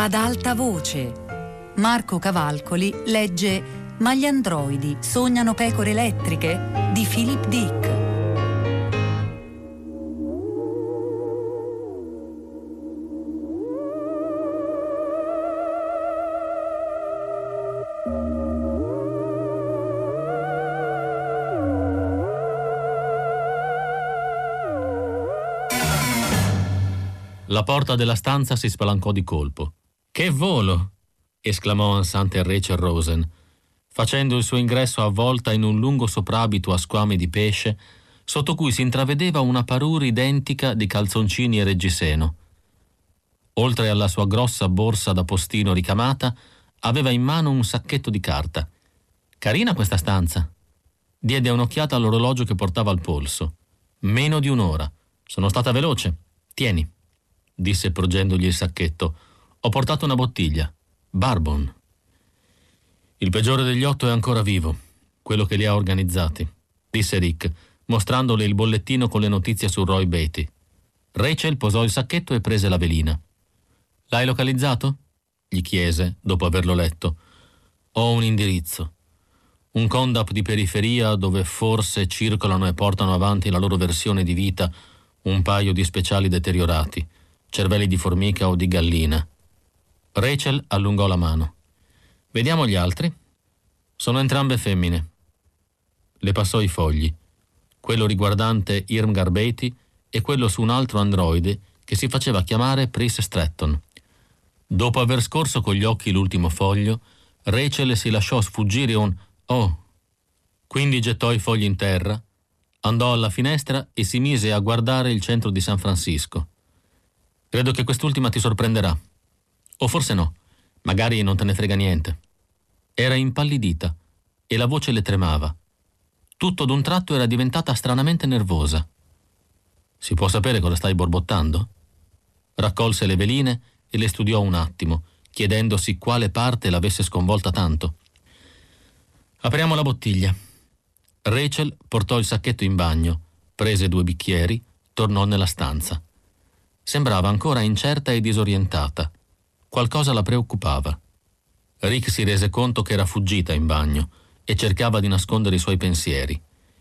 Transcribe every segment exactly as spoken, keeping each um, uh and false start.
Ad alta voce. Marco Cavalcoli legge Ma gli androidi sognano pecore elettriche di Philip Dick. La porta della stanza si spalancò di colpo. «Che volo!» esclamò ansante Rachel Rosen, facendo il suo ingresso avvolta in un lungo soprabito a squame di pesce, sotto cui si intravedeva una parure identica di calzoncini e reggiseno. Oltre alla sua grossa borsa da postino ricamata, aveva in mano un sacchetto di carta. «Carina questa stanza!» Diede un'occhiata all'orologio che portava al polso. «Meno di un'ora. Sono stata veloce. Tieni», disse porgendogli il sacchetto. «Ho portato una bottiglia. Bourbon». «Il peggiore degli otto è ancora vivo, quello che li ha organizzati», disse Rick, mostrandole il bollettino con le notizie su Roy Beatty. Rachel posò il sacchetto e prese la velina. «L'hai localizzato?» gli chiese, dopo averlo letto. «Ho un indirizzo. Un condap di periferia dove forse circolano e portano avanti la loro versione di vita un paio di speciali deteriorati, cervelli di formica o di gallina». Rachel allungò la mano. «Vediamo gli altri. Sono entrambe femmine». Le passò i fogli, quello riguardante Irmgard Beatty e quello su un altro androide che si faceva chiamare Pris Stratton. Dopo aver scorso con gli occhi l'ultimo foglio, Rachel si lasciò sfuggire un «Oh». Quindi gettò i fogli in terra, andò alla finestra e si mise a guardare il centro di San Francisco. «Credo che quest'ultima ti sorprenderà. O forse no, magari non te ne frega niente». Era impallidita e la voce le tremava. Tutto d'un tratto era diventata stranamente nervosa. «Si può sapere cosa stai borbottando?» Raccolse le veline e le studiò un attimo, chiedendosi quale parte l'avesse sconvolta tanto. «Apriamo la bottiglia». Rachel portò il sacchetto in bagno, prese due bicchieri, tornò nella stanza. Sembrava ancora incerta e disorientata. Qualcosa la preoccupava. Rick si rese conto che era fuggita in bagno e cercava di nascondere i suoi pensieri.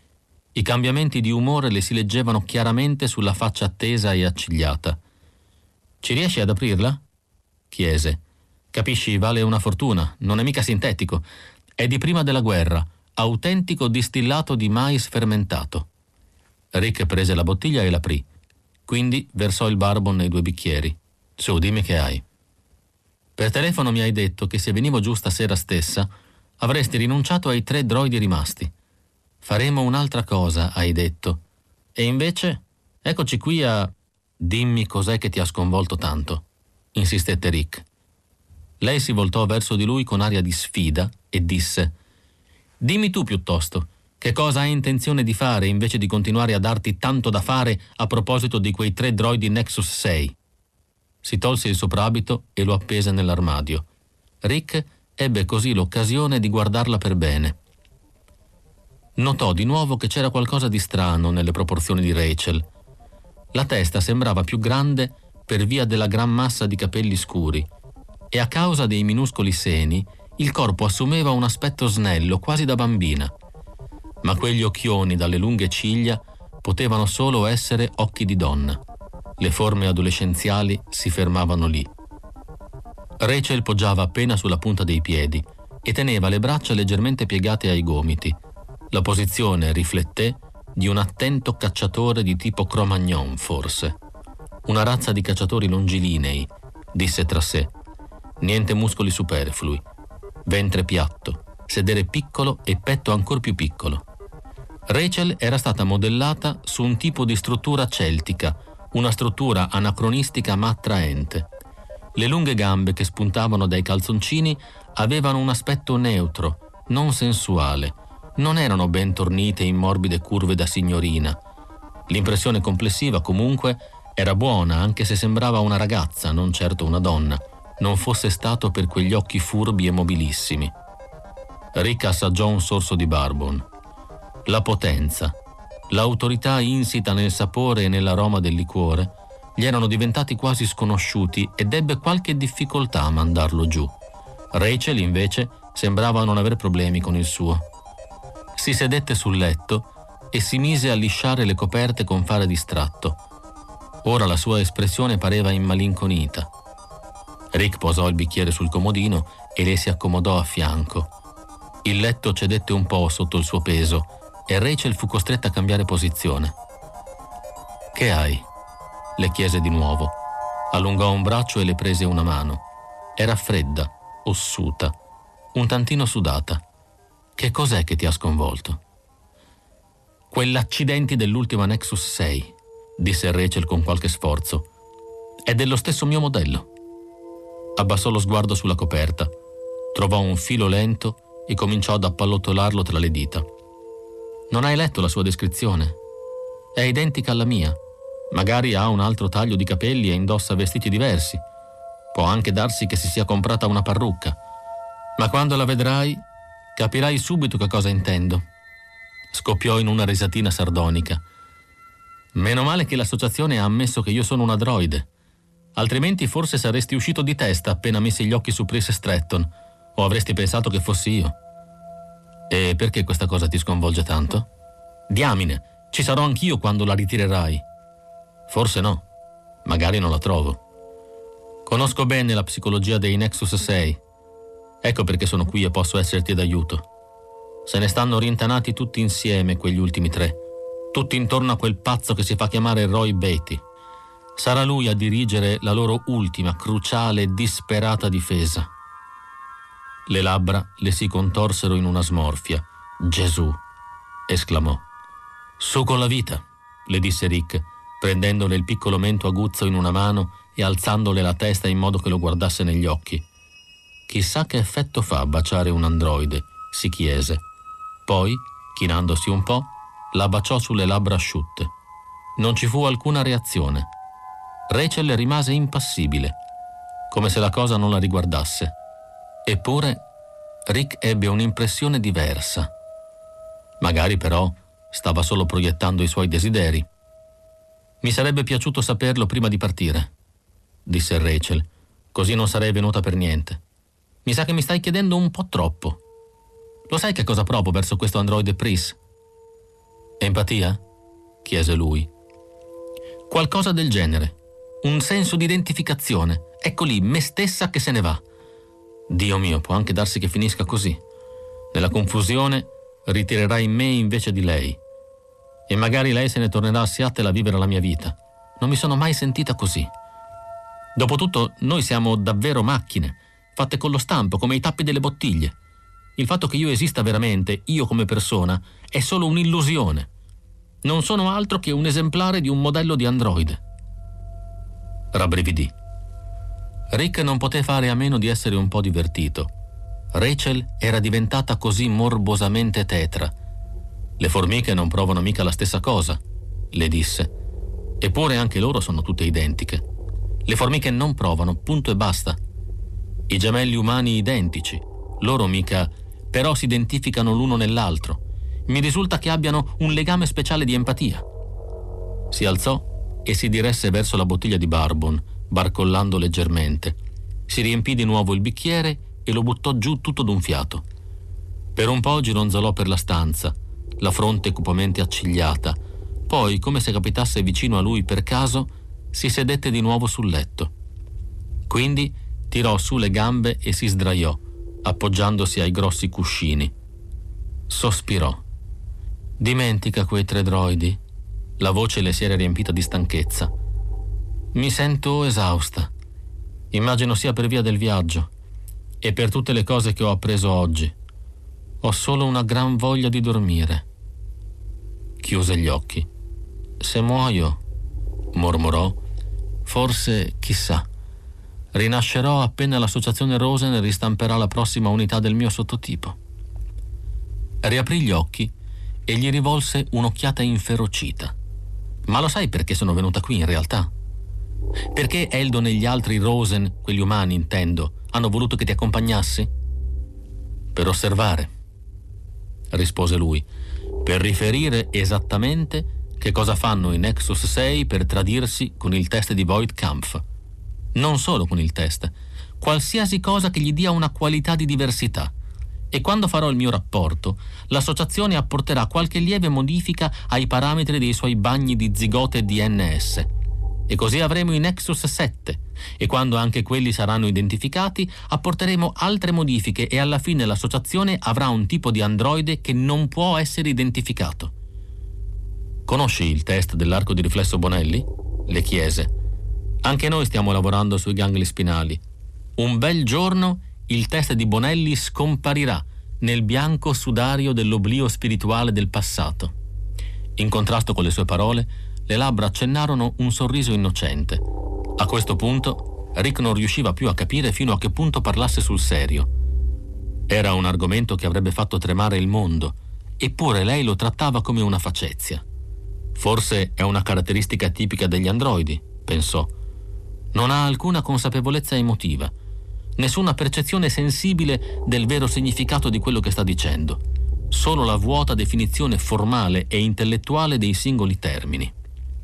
I cambiamenti di umore le si leggevano chiaramente sulla faccia tesa e accigliata. «Ci riesci ad aprirla?» chiese. «Capisci, vale una fortuna, non è mica sintetico. È di prima della guerra, autentico distillato di mais fermentato». Rick prese la bottiglia e l'aprì. Quindi versò il bourbon nei due bicchieri. «Su, dimmi che hai». «Per telefono mi hai detto che se venivo giù stasera stessa avresti rinunciato ai tre droidi rimasti. Faremo un'altra cosa, hai detto. E invece, eccoci qui a...» «Dimmi cos'è che ti ha sconvolto tanto», insistette Rick. Lei si voltò verso di lui con aria di sfida e disse: «Dimmi tu piuttosto, che cosa hai intenzione di fare invece di continuare a darti tanto da fare a proposito di quei tre droidi Nexus sei?» Si tolse il soprabito e lo appese nell'armadio. Rick ebbe così l'occasione di guardarla per bene. Notò di nuovo che c'era qualcosa di strano nelle proporzioni di Rachel. La testa sembrava più grande per via della gran massa di capelli scuri e a causa dei minuscoli seni il corpo assumeva un aspetto snello, quasi da bambina. Ma quegli occhioni dalle lunghe ciglia potevano solo essere occhi di donna. Le forme adolescenziali si fermavano lì. Rachel poggiava appena sulla punta dei piedi e teneva le braccia leggermente piegate ai gomiti. La posizione rifletté di un attento cacciatore di tipo Cro-Magnon, forse. Una razza di cacciatori longilinei, disse tra sé. Niente muscoli superflui. Ventre piatto, sedere piccolo e petto ancor più piccolo. Rachel era stata modellata su un tipo di struttura celtica, una struttura anacronistica ma attraente. Le lunghe gambe che spuntavano dai calzoncini avevano un aspetto neutro, non sensuale. Non erano ben tornite in morbide curve da signorina. L'impressione complessiva, comunque, era buona, anche se sembrava una ragazza, non certo una donna, non fosse stato per quegli occhi furbi e mobilissimi. Rick assaggiò un sorso di bourbon. La potenza, l'autorità insita nel sapore e nell'aroma del liquore gli erano diventati quasi sconosciuti ed ebbe qualche difficoltà a mandarlo giù. Rachel, invece, sembrava non aver problemi con il suo. Si sedette sul letto e si mise a lisciare le coperte con fare distratto. Ora la sua espressione pareva immalinconita. Rick posò il bicchiere sul comodino e le si accomodò a fianco. Il letto cedette un po' sotto il suo peso e Rachel fu costretta a cambiare posizione. «Che hai?» le chiese di nuovo. Allungò un braccio e le prese una mano. Era fredda, ossuta, un tantino sudata. «Che cos'è che ti ha sconvolto?» «Quell'accidenti dell'ultima Nexus sei», disse Rachel con qualche sforzo. «È dello stesso mio modello». Abbassò lo sguardo sulla coperta, trovò un filo lento e cominciò ad appallottolarlo tra le dita. «Non hai letto la sua descrizione? È identica alla mia. Magari ha un altro taglio di capelli e indossa vestiti diversi. Può anche darsi che si sia comprata una parrucca. Ma quando la vedrai, capirai subito che cosa intendo». Scoppiò in una risatina sardonica. «Meno male che l'associazione ha ammesso che io sono un androide. Altrimenti forse saresti uscito di testa appena messi gli occhi su Pris Stratton, o avresti pensato che fossi io». «E perché questa cosa ti sconvolge tanto?» «Diamine, ci sarò anch'io quando la ritirerai». «Forse no, magari non la trovo. Conosco bene la psicologia dei Nexus sei. Ecco perché sono qui e posso esserti d'aiuto. Se ne stanno rintanati tutti insieme quegli ultimi tre, tutti intorno a quel pazzo che si fa chiamare Roy Batty. Sarà lui a dirigere la loro ultima, cruciale e disperata difesa». Le labbra le si contorsero in una smorfia. «Gesù!» esclamò. «Su con la vita», le disse Rick, prendendole il piccolo mento aguzzo in una mano e alzandole la testa in modo che lo guardasse negli occhi. «Chissà che effetto fa baciare un androide», si chiese. Poi, chinandosi un po', la baciò sulle labbra asciutte. Non ci fu alcuna reazione. Rachel rimase impassibile, come se la cosa non la riguardasse. Eppure Rick ebbe un'impressione diversa. Magari però stava solo proiettando i suoi desideri. «Mi sarebbe piaciuto saperlo prima di partire», disse Rachel, «così non sarei venuta per niente. Mi sa che mi stai chiedendo un po' troppo. Lo sai che cosa provo verso questo androide Pris?» «Empatia?» chiese lui. «Qualcosa del genere. Un senso di identificazione. Ecco lì, me stessa che se ne va. Dio mio, può anche darsi che finisca così. Nella confusione ritirerai me invece di lei. E magari lei se ne tornerà a Seattle a vivere la mia vita. Non mi sono mai sentita così. Dopotutto, noi siamo davvero macchine, fatte con lo stampo, come i tappi delle bottiglie. Il fatto che io esista veramente, io come persona, è solo un'illusione. Non sono altro che un esemplare di un modello di androide». Rabbrividì. Rick non poté fare a meno di essere un po' divertito. Rachel era diventata così morbosamente tetra. «Le formiche non provano mica la stessa cosa», le disse. «Eppure anche loro sono tutte identiche. Le formiche non provano, punto e basta. I gemelli umani identici, loro mica, però si identificano l'uno nell'altro. Mi risulta che abbiano un legame speciale di empatia». Si alzò e si diresse verso la bottiglia di bourbon, barcollando leggermente. Si riempì di nuovo il bicchiere e lo buttò giù tutto d'un fiato. Per un po' gironzolò per la stanza, la fronte cupamente accigliata. Poi, come se capitasse vicino a lui per caso, si sedette di nuovo sul letto. Quindi tirò su le gambe e si sdraiò, appoggiandosi ai grossi cuscini. Sospirò. «Dimentica quei tre droidi». La voce le si era riempita di stanchezza. «Mi sento esausta. Immagino sia per via del viaggio e per tutte le cose che ho appreso oggi. Ho solo una gran voglia di dormire». Chiuse gli occhi. «Se muoio», mormorò, «forse, chissà, rinascerò appena l'associazione Rosen ristamperà la prossima unità del mio sottotipo». Riaprì gli occhi e gli rivolse un'occhiata inferocita. «Ma lo sai perché sono venuta qui in realtà? Perché Eldon e gli altri Rosen, quelli umani intendo, hanno voluto che ti accompagnassi?» «Per osservare», rispose lui, «per riferire esattamente che cosa fanno i Nexus sei per tradirsi con il test di Voigt-Kampff. Non solo con il test, qualsiasi cosa che gli dia una qualità di diversità. E quando farò il mio rapporto, l'associazione apporterà qualche lieve modifica ai parametri dei suoi bagni di zigote D N S. E così avremo i Nexus sette, e quando anche quelli saranno identificati, apporteremo altre modifiche e alla fine l'associazione avrà un tipo di androide che non può essere identificato. Conosci il test dell'arco di riflesso Bonelli? Le chiese. Anche noi stiamo lavorando sui gangli spinali. Un bel giorno il test di Bonelli scomparirà nel bianco sudario dell'oblio spirituale del passato. In contrasto con le sue parole, le labbra accennarono un sorriso innocente. A questo punto, Rick non riusciva più a capire fino a che punto parlasse sul serio. Era un argomento che avrebbe fatto tremare il mondo, eppure lei lo trattava come una facezia. Forse è una caratteristica tipica degli androidi, pensò. Non ha alcuna consapevolezza emotiva, nessuna percezione sensibile del vero significato di quello che sta dicendo, solo la vuota definizione formale e intellettuale dei singoli termini.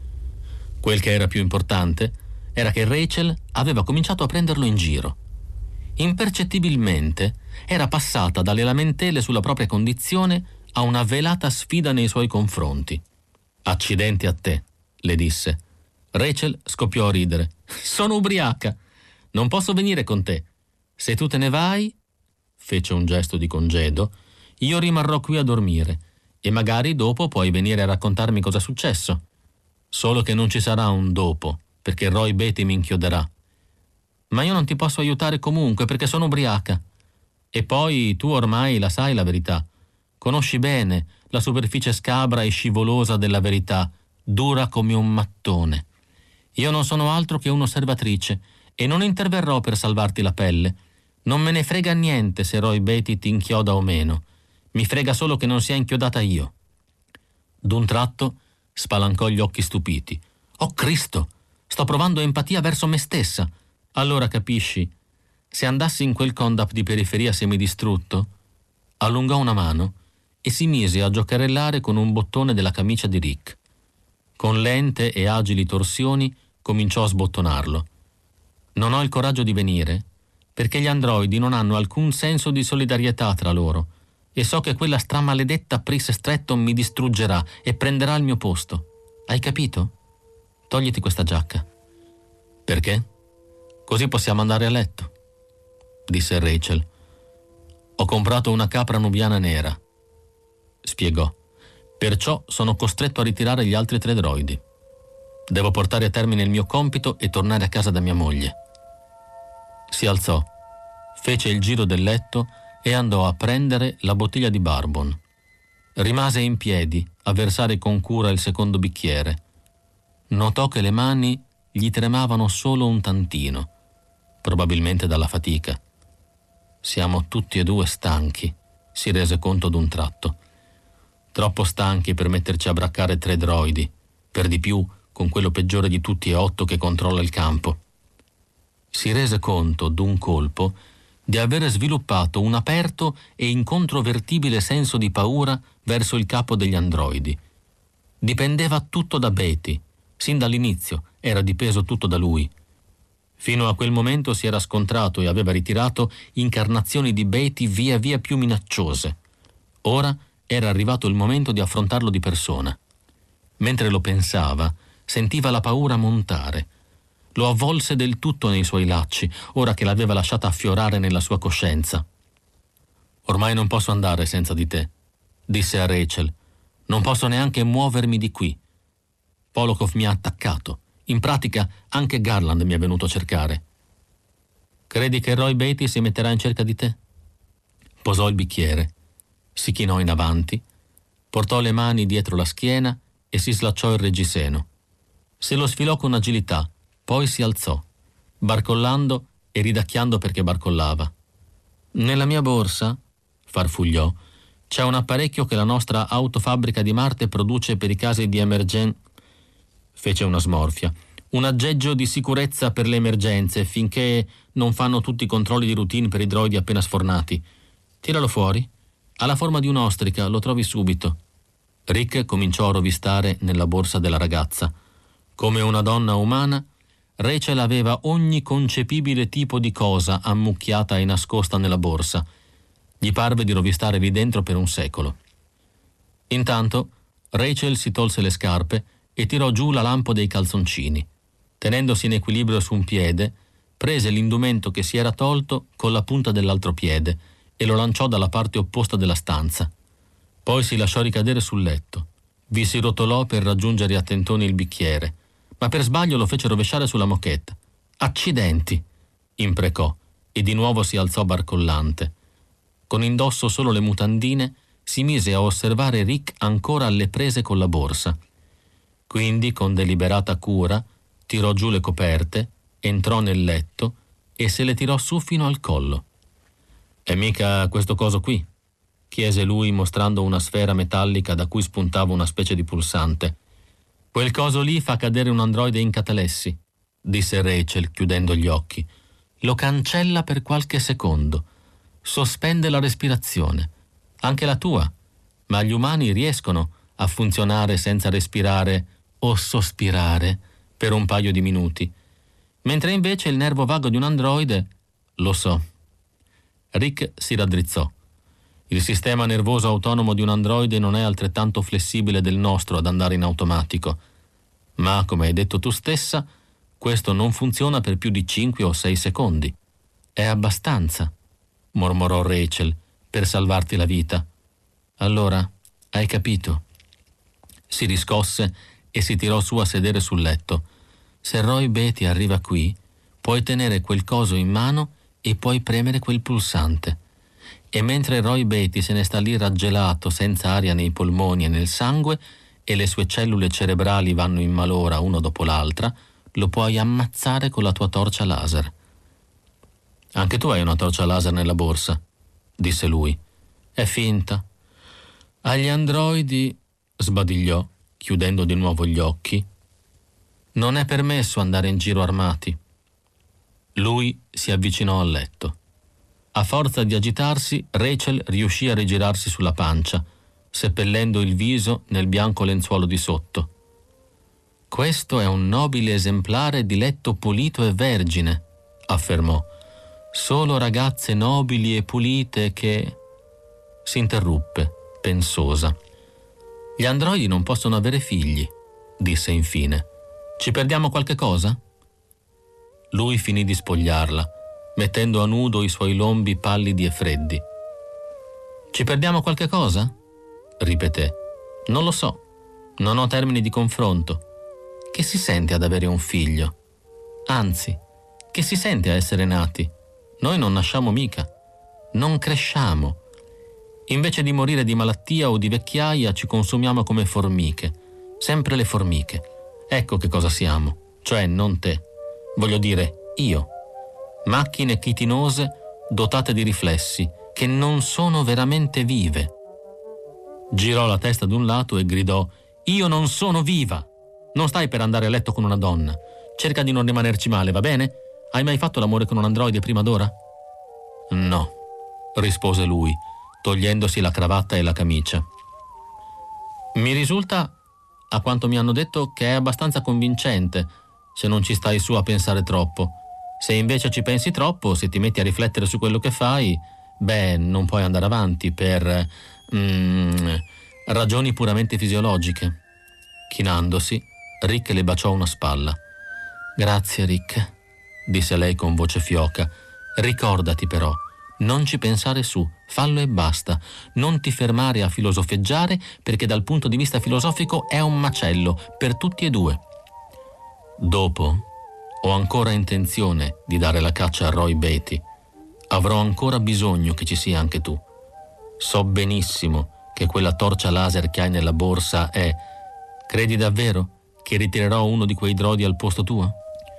Quel che era più importante era che Rachel aveva cominciato a prenderlo in giro. Impercettibilmente era passata dalle lamentele sulla propria condizione a una velata sfida nei suoi confronti. «Accidenti a te», le disse. Rachel scoppiò a ridere. «Sono ubriaca. Non posso venire con te. Se tu te ne vai», fece un gesto di congedo, «io rimarrò qui a dormire e magari dopo puoi venire a raccontarmi cosa è successo. Solo che non ci sarà un dopo, perché Roy Beatty mi inchioderà. Ma io non ti posso aiutare comunque perché sono ubriaca. E poi tu ormai la sai la verità. Conosci bene la superficie scabra e scivolosa della verità, dura come un mattone. Io non sono altro che un'osservatrice e non interverrò per salvarti la pelle. Non me ne frega niente se Roy Beatty ti inchioda o meno. Mi frega solo che non sia inchiodata io». D'un tratto spalancò gli occhi stupiti. «Oh Cristo! Sto provando empatia verso me stessa. Allora capisci, se andassi in quel Condap di periferia semidistrutto». Allungò una mano e si mise a giocherellare con un bottone della camicia di Rick. Con lente e agili torsioni cominciò a sbottonarlo. «Non ho il coraggio di venire perché gli androidi non hanno alcun senso di solidarietà tra loro e so che quella stramaledetta Pris Stretton mi distruggerà e prenderà il mio posto. Hai capito? Togliti questa giacca». «Perché?» «Così possiamo andare a letto», disse Rachel. «Ho comprato una capra nubiana nera», spiegò. «Perciò sono costretto a ritirare gli altri tre droidi. Devo portare a termine il mio compito e tornare a casa da mia moglie». Si alzò, fece il giro del letto e andò a prendere la bottiglia di bourbon. Rimase in piedi a versare con cura il secondo bicchiere. Notò che le mani gli tremavano solo un tantino, probabilmente dalla fatica. «Siamo tutti e due stanchi», si rese conto d'un tratto. «Troppo stanchi per metterci a braccare tre droidi, per di più con quello peggiore di tutti e otto che controlla il campo». Si rese conto d'un colpo di aver sviluppato un aperto e incontrovertibile senso di paura verso il capo degli androidi. Dipendeva tutto da Beatty, sin dall'inizio era dipeso tutto da lui. Fino a quel momento si era scontrato e aveva ritirato incarnazioni di Beatty via via più minacciose. Ora era arrivato il momento di affrontarlo di persona. Mentre lo pensava, sentiva la paura montare. Lo avvolse del tutto nei suoi lacci, ora che l'aveva lasciata affiorare nella sua coscienza. «Ormai non posso andare senza di te», disse a Rachel. «Non posso neanche muovermi di qui. Polokov mi ha attaccato. In pratica anche Garland mi è venuto a cercare». «Credi che Roy Beatty si metterà in cerca di te?» Posò il bicchiere, si chinò in avanti, portò le mani dietro la schiena e si slacciò il reggiseno. Se lo sfilò con agilità, poi si alzò, barcollando e ridacchiando perché barcollava. «Nella mia borsa», farfugliò, «c'è un apparecchio che la nostra autofabbrica di Marte produce per i casi di emergenza». Fece una smorfia. «Un aggeggio di sicurezza per le emergenze, finché non fanno tutti i controlli di routine per i droidi appena sfornati. Tiralo fuori. Ha la forma di un'ostrica, lo trovi subito». Rick cominciò a rovistare nella borsa della ragazza. Come una donna umana, Rachel aveva ogni concepibile tipo di cosa ammucchiata e nascosta nella borsa. Gli parve di rovistare lì dentro per un secolo. Intanto Rachel si tolse le scarpe e tirò giù la lampo dei calzoncini. Tenendosi in equilibrio su un piede, prese l'indumento che si era tolto con la punta dell'altro piede e lo lanciò dalla parte opposta della stanza. Poi si lasciò ricadere sul letto. Vi si rotolò per raggiungere a tentoni il bicchiere, ma per sbaglio lo fece rovesciare sulla moquette. «Accidenti!» imprecò e di nuovo si alzò barcollante. Con indosso solo le mutandine, si mise a osservare Rick ancora alle prese con la borsa. Quindi, con deliberata cura, tirò giù le coperte, entrò nel letto e se le tirò su fino al collo. «È mica questo coso qui?» chiese lui, mostrando una sfera metallica da cui spuntava una specie di pulsante. «Quel coso lì fa cadere un androide in catalessi», disse Rachel, chiudendo gli occhi. «Lo cancella per qualche secondo. Sospende la respirazione. Anche la tua. Ma gli umani riescono a funzionare senza respirare o sospirare per un paio di minuti. Mentre invece il nervo vago di un androide, lo so». Rick si raddrizzò. Il sistema nervoso autonomo di un androide non è altrettanto flessibile del nostro ad andare in automatico. Ma, come hai detto tu stessa, questo non funziona per più di cinque o sei secondi. È abbastanza, mormorò Rachel, per salvarti la vita. Allora, hai capito? Si riscosse e si tirò su a sedere sul letto. Se Roy Beatty arriva qui, puoi tenere quel coso in mano e puoi premere quel pulsante. E mentre Roy Beatty se ne sta lì raggelato, senza aria nei polmoni e nel sangue, e le sue cellule cerebrali vanno in malora uno dopo l'altra, lo puoi ammazzare con la tua torcia laser. «Anche tu hai una torcia laser nella borsa», disse lui. «È finta». «Agli androidi», sbadigliò, chiudendo di nuovo gli occhi, «non è permesso andare in giro armati». Lui si avvicinò al letto. A forza di agitarsi, Rachel riuscì a rigirarsi sulla pancia, seppellendo il viso nel bianco lenzuolo di sotto. «Questo è un nobile esemplare di letto pulito e vergine», affermò. «Solo ragazze nobili e pulite che...» Si interruppe, pensosa. «Gli androidi non possono avere figli», disse infine. «Ci perdiamo qualche cosa?» Lui finì di spogliarla, mettendo a nudo i suoi lombi pallidi e freddi. «Ci perdiamo qualche cosa?» ripeté. «Non lo so. Non ho termini di confronto. Che si sente ad avere un figlio? Anzi, che si sente a essere nati? Noi non nasciamo mica. Non cresciamo. Invece di morire di malattia o di vecchiaia ci consumiamo come formiche. Sempre le formiche. Ecco che cosa siamo. Cioè non te. Voglio dire, io. Macchine chitinose dotate di riflessi che non sono veramente vive». Girò la testa d'un lato e gridò: «Io non sono viva! Non stai per andare a letto con una donna. Cerca di non rimanerci male, va bene? Hai mai fatto l'amore con un androide prima d'ora?» «No», rispose lui, togliendosi la cravatta e la camicia. «Mi risulta, a quanto mi hanno detto, che è abbastanza convincente, se non ci stai su a pensare troppo. Se invece ci pensi troppo, se ti metti a riflettere su quello che fai, beh, non puoi andare avanti per mm, ragioni puramente fisiologiche». Chinandosi, Rick le baciò una spalla. «Grazie, Rick», disse lei con voce fioca. «Ricordati però, non ci pensare su, fallo e basta. Non ti fermare a filosofeggiare, perché dal punto di vista filosofico è un macello per tutti e due. Dopo, ho ancora intenzione di dare la caccia a Roy Beatty. Avrò ancora bisogno che ci sia anche tu. So benissimo che quella torcia laser che hai nella borsa è... Credi davvero che ritirerò uno di quei drodi al posto tuo?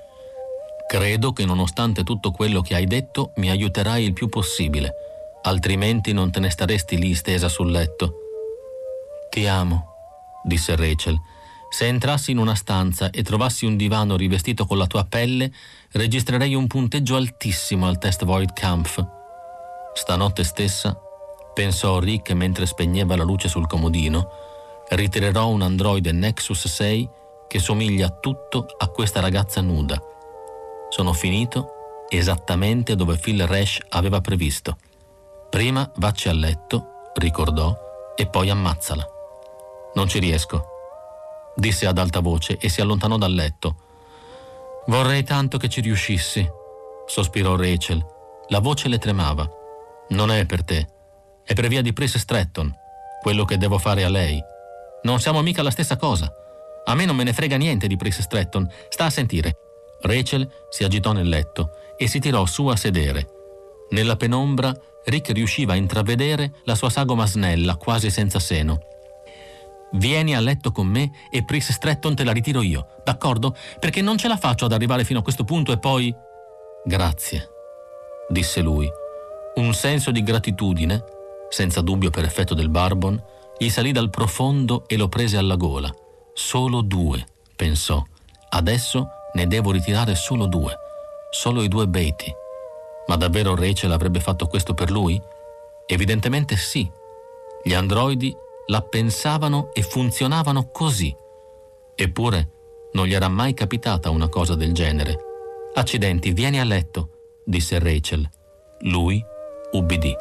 Credo che nonostante tutto quello che hai detto mi aiuterai il più possibile, altrimenti non te ne staresti lì stesa sul letto». «Ti amo», disse Rachel. «Se entrassi in una stanza e trovassi un divano rivestito con la tua pelle, registrerei un punteggio altissimo al test Voigtkampf». Stanotte stessa, pensò Rick mentre spegneva la luce sul comodino, ritirerò un androide Nexus sei che somiglia tutto a questa ragazza nuda. Sono finito esattamente dove Phil Resch aveva previsto. Prima vacci a letto, ricordò, e poi ammazzala. Non ci riesco, disse ad alta voce e si allontanò dal letto. Vorrei tanto che ci riuscissi, sospirò Rachel. La voce le tremava. Non è per te, è per via di Pris Stratton, quello che devo fare a lei. Non siamo mica la stessa cosa. A me non me ne frega niente di Pris Stratton, sta a sentire. Rachel si agitò nel letto e si tirò su a sedere. Nella penombra Rick riusciva a intravedere la sua sagoma snella, quasi senza seno. Vieni a letto con me e Pris Stratton te la ritiro io, d'accordo? Perché non ce la faccio ad arrivare fino a questo punto e poi... Grazie, disse lui. Un senso di gratitudine, senza dubbio per effetto del bourbon, gli salì dal profondo e lo prese alla gola. Solo due, pensò. Adesso ne devo ritirare solo due. Solo i due Beatty. Ma davvero Rachel avrebbe fatto questo per lui? Evidentemente sì. Gli androidi la pensavano e funzionavano così. Eppure non gli era mai capitata una cosa del genere. Accidenti, vieni a letto, disse Rachel. Lui ubbidì.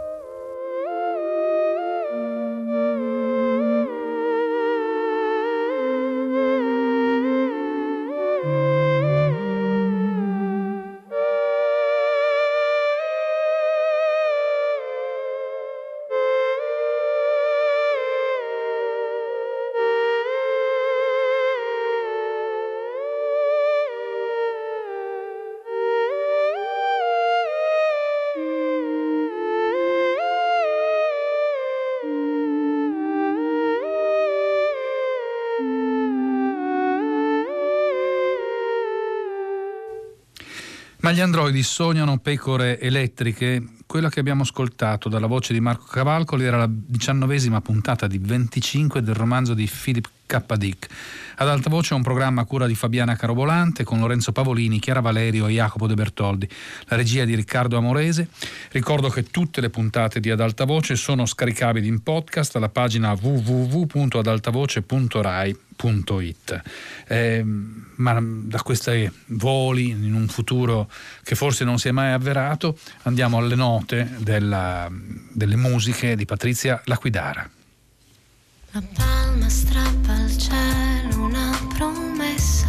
Ma gli androidi sognano pecore elettriche. Quella che abbiamo ascoltato dalla voce di Marco Cavalcoli era la diciannovesima puntata di venticinque del romanzo di Philip K. Dick. Ad alta voce è un programma a cura di Fabiana Carobolante con Lorenzo Pavolini, Chiara Valerio e Jacopo De Bertoldi. La regia di Riccardo Amorese. Ricordo che tutte le puntate di Ad alta voce sono scaricabili in podcast alla pagina w w w punto ad altavoce punto rai punto it. Eh, ma da questi voli in un futuro che forse non si è mai avverato andiamo alle note della, delle musiche di Patrizia Laquidara. La palma strappa al cielo una promessa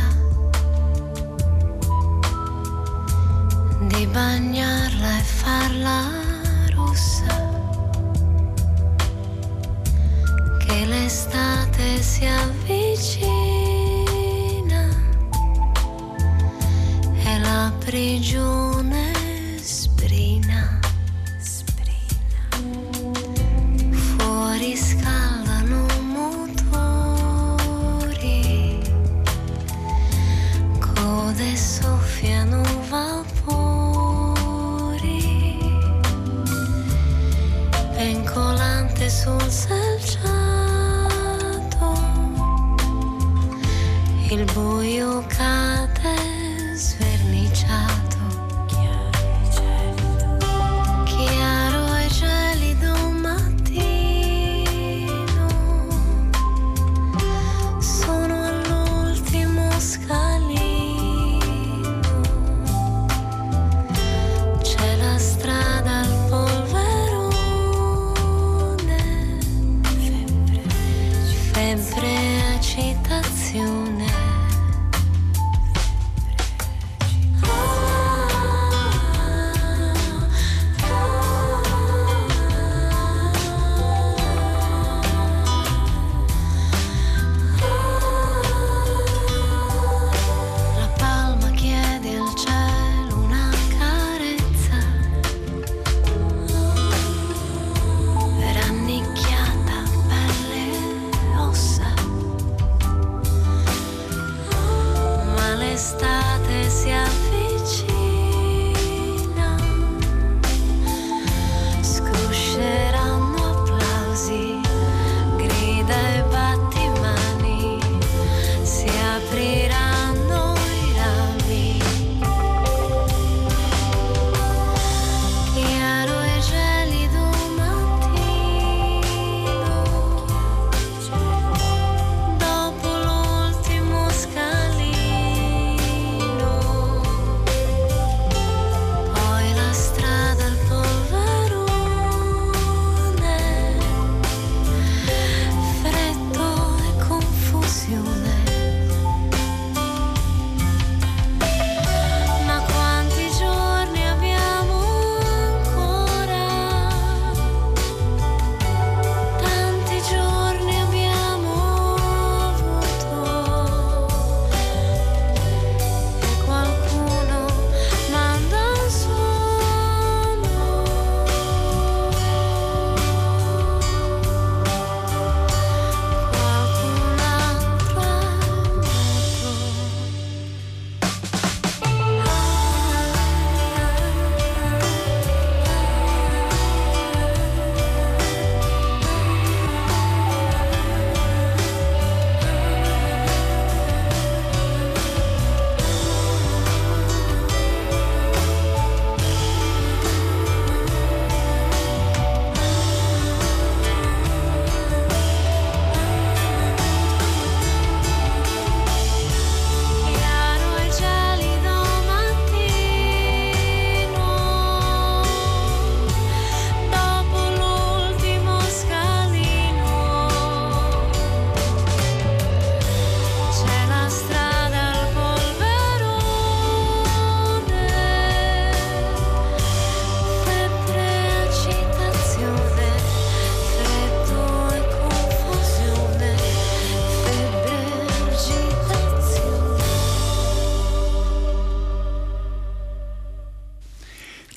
di bagnarla e farla rossa, che l'estate si avvicina e la prigione sbrina, sbrina. Fuori scaldano motori, code soffiano vapori, pencolante sul selciato, il buio cade sverniciato. Chiaro e gelido mattino, sono all'ultimo scalino, c'è la strada al polverone, febbre, febbre agitazione.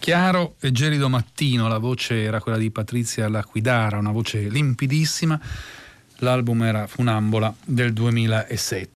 Chiaro e gelido mattino, la voce era quella di Patrizia Laquidara, una voce limpidissima. L'album era Funambola del duemilasette.